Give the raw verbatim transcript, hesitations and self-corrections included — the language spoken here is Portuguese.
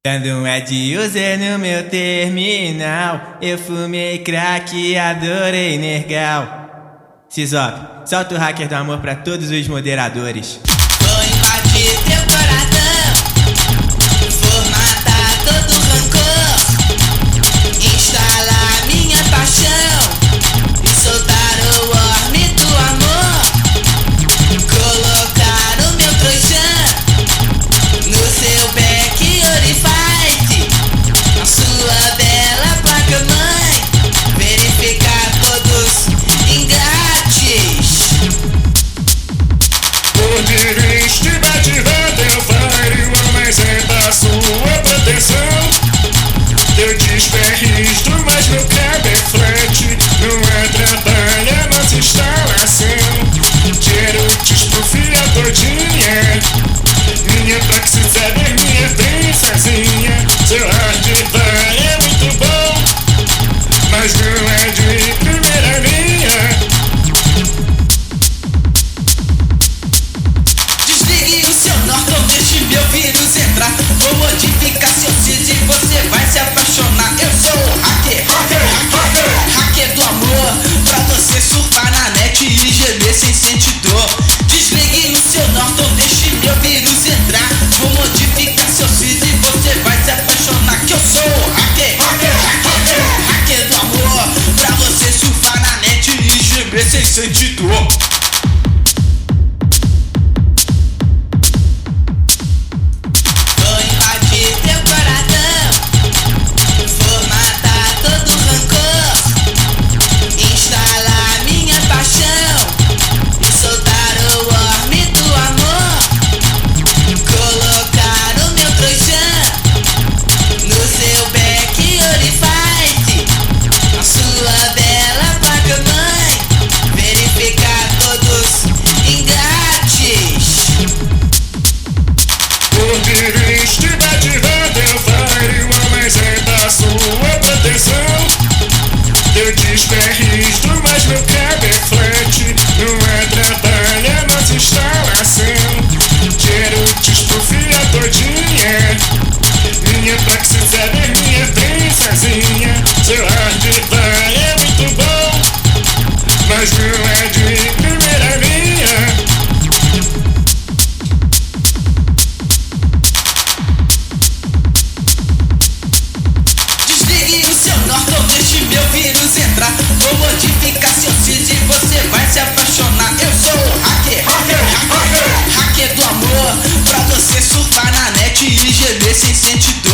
Dando um ad user no meu terminal, eu fumei crack, adorei nergal. Sizop, solta o hacker do amor pra todos os moderadores. Vou invadir teu coração, formatar todo rancor, instalar minha paixão e soltar o orme do amor. Colocar o meu trouxão no seu back orifice, na sua bela placa-mãe, verificar todos ingrátis. Poder estiver de eu farei mas é da sua proteção. Eu desperregistro, mas meu cabo é flat, não atrapalha nossa instalação. Quero te esprofiar todinha, minha praxe saber minha bem sozinha. Seu hardware é muito bom, mas não é de primeira linha. Desligue o seu Norton, deixe meu vírus entrar. Vou modificar seu cis e você vai se apaixonar. Eu sou o hacker, hacker, hacker, hacker do amor, pra você surfar na net e gemer sem sentir dor. Desligue o seu Norton, deixe meu vírus entrar. Vou modificar seu cis e você vai se apaixonar. Que eu sou o hacker, hacker, hacker, hacker do amor, pra você surfar na net e gemer sem sentir dor. Vou invadir teu coração, formatar todo rancor, instalar minha paixão e soltar o orme do amor. Colocar o meu trouxão no seu back orifice, na sua bela placa-mãe, verificar todos ingrátis. Poder estiver de eu farei mas é da sua proteção. Eu desperregistro, mas meu cabo é flat, não atrapalha nossa instalação. Quero te esprofiar todinha, minha praxe saber minha bem sozinha. Seu hardware é muito bom, mas não é de primeira linha. Desligue o seu Norton, deixe meu vírus entrar. Vou modificar seu cis e você vai se apaixonar. Eu sou o hacker, hacker, hacker, hacker do amor, pra você surfar na net e gemer sem sentir dor.